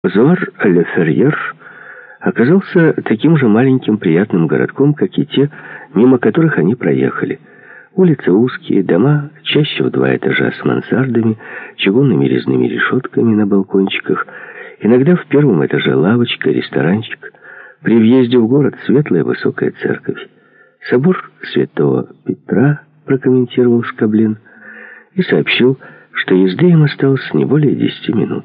Зуар-ле-Ферьер оказался таким же маленьким приятным городком, как и те, мимо которых они проехали. Улицы узкие, дома чаще в 2 этажа с мансардами, чугунными резными решетками на балкончиках. Иногда в 1-м этаже лавочка, ресторанчик. При въезде в город светлая высокая церковь. Собор Святого Петра, прокомментировал Скоблин и сообщил, что езды им осталось не более 10 минут.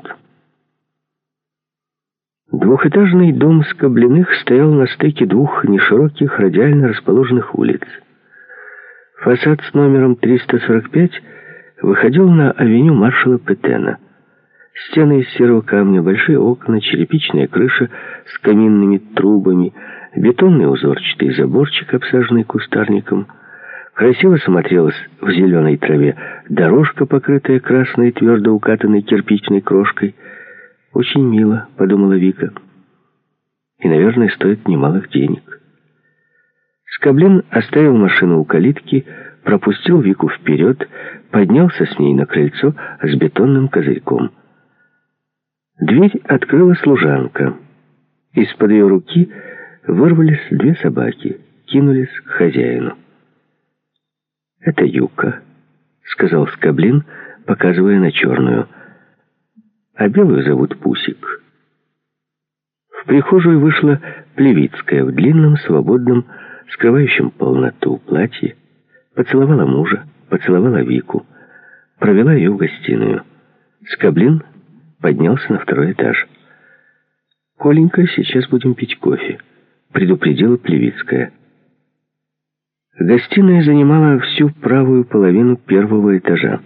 Двухэтажный дом Скоблиных стоял на стыке 2 нешироких, радиально расположенных улиц. Фасад с номером 345 выходил на авеню маршала Петена. Стены из серого камня, большие окна, черепичная крыша с каминными трубами, бетонный узорчатый заборчик, обсаженный кустарником. Красиво смотрелась в зеленой траве дорожка, покрытая красной, твердо укатанной кирпичной крошкой. «Очень мило», — подумала Вика. «И, наверное, стоит немалых денег». Скоблин оставил машину у калитки, пропустил Вику вперед, поднялся с ней на крыльцо с бетонным козырьком. Дверь открыла служанка. Из-под ее руки вырвались 2 собаки, кинулись к хозяину. «Это Юка», — сказал Скоблин, показывая на черную. «А белую зовут Пусик». В прихожую вышла Плевицкая в длинном, свободном, скрывающем полноту платье, поцеловала мужа, поцеловала Вику, провела ее в гостиную. Скоблин поднялся на 2-й этаж. «Коленька, сейчас будем пить кофе», — предупредила Плевицкая. Гостиная занимала всю правую половину 1-го этажа.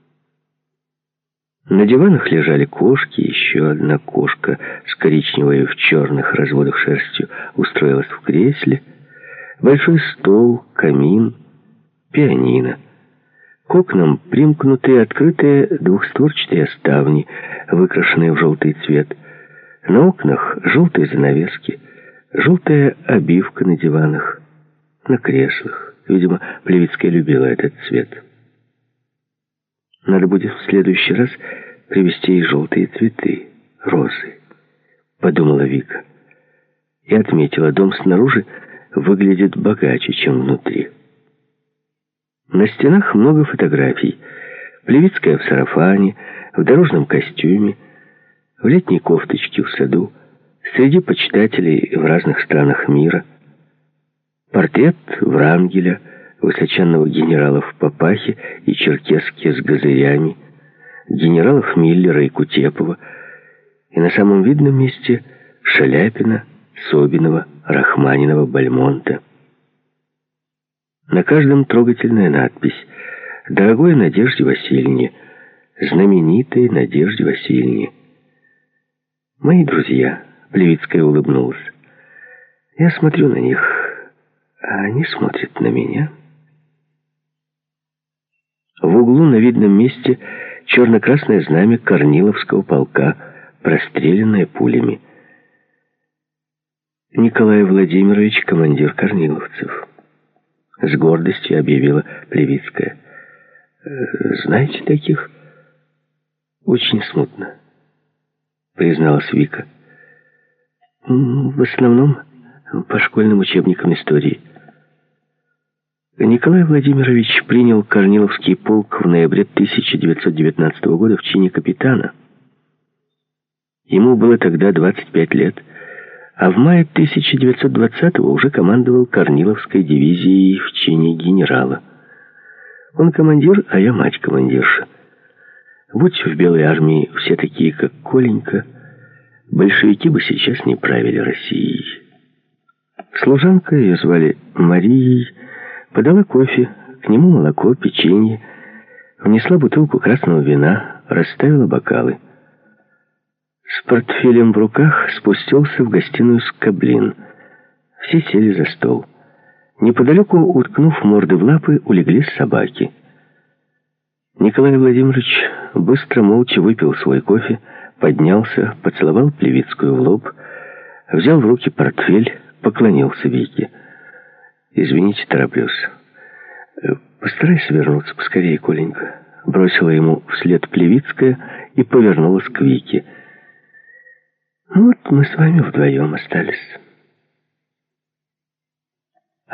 На диванах лежали кошки, еще одна кошка с коричневой в черных разводах шерстью устроилась в кресле, большой стол, камин, пианино. К окнам примкнутые открытые двухстворчатые ставни, выкрашенные в желтый цвет. На окнах желтые занавески, желтая обивка на диванах, на креслах. Видимо, Плевицкая любила этот цвет. Надо будет в следующий раз привезти ей желтые цветы, розы, подумала Вика. И отметила, дом снаружи выглядит богаче, чем внутри. На стенах много фотографий. Плевицкая в сарафане, в дорожном костюме, в летней кофточке в саду, среди почитателей в разных странах мира. Портрет Врангеля, высоченного генерала в папахе и черкеске с газырями, генералов Миллера и Кутепова, и на самом видном месте Шаляпина, Собинова, Рахманинова, Бальмонта. На каждом трогательная надпись: «Дорогой Надежде Васильевне», «Знаменитой Надежде Васильевне». «Мои друзья», — Плевицкая улыбнулась, — «я смотрю на них, а они смотрят на меня». В углу на видном месте черно-красное знамя Корниловского полка, простреленное пулями. «Николай Владимирович, командир корниловцев», — с гордостью объявила Плевицкая. «Знаете таких?» «Очень смутно», — призналась Вика. «В основном по школьным учебникам истории». Николай Владимирович принял Корниловский полк в ноябре 1919 года в чине капитана. Ему было тогда 25 лет, а в мае 1920-го уже командовал Корниловской дивизией в чине генерала. Он командир, а я мать-командирша. Будь в Белой армии все такие, как Коленька, большевики бы сейчас не правили Россией. Служанка, ее звали Марией, подала кофе, к нему молоко, печенье, внесла бутылку красного вина, расставила бокалы. С портфелем в руках спустился в гостиную Скоблин. Все сели за стол. Неподалеку, уткнув морды в лапы, улеглись собаки. Николай Владимирович быстро, молча выпил свой кофе, поднялся, поцеловал Плевицкую в лоб, взял в руки портфель, поклонился Вике. «Извините, тороплюсь. Постарайся вернуться поскорее, Коленька», — бросила ему вслед Плевицкая и повернулась к Вике. Вот мы с вами вдвоем остались.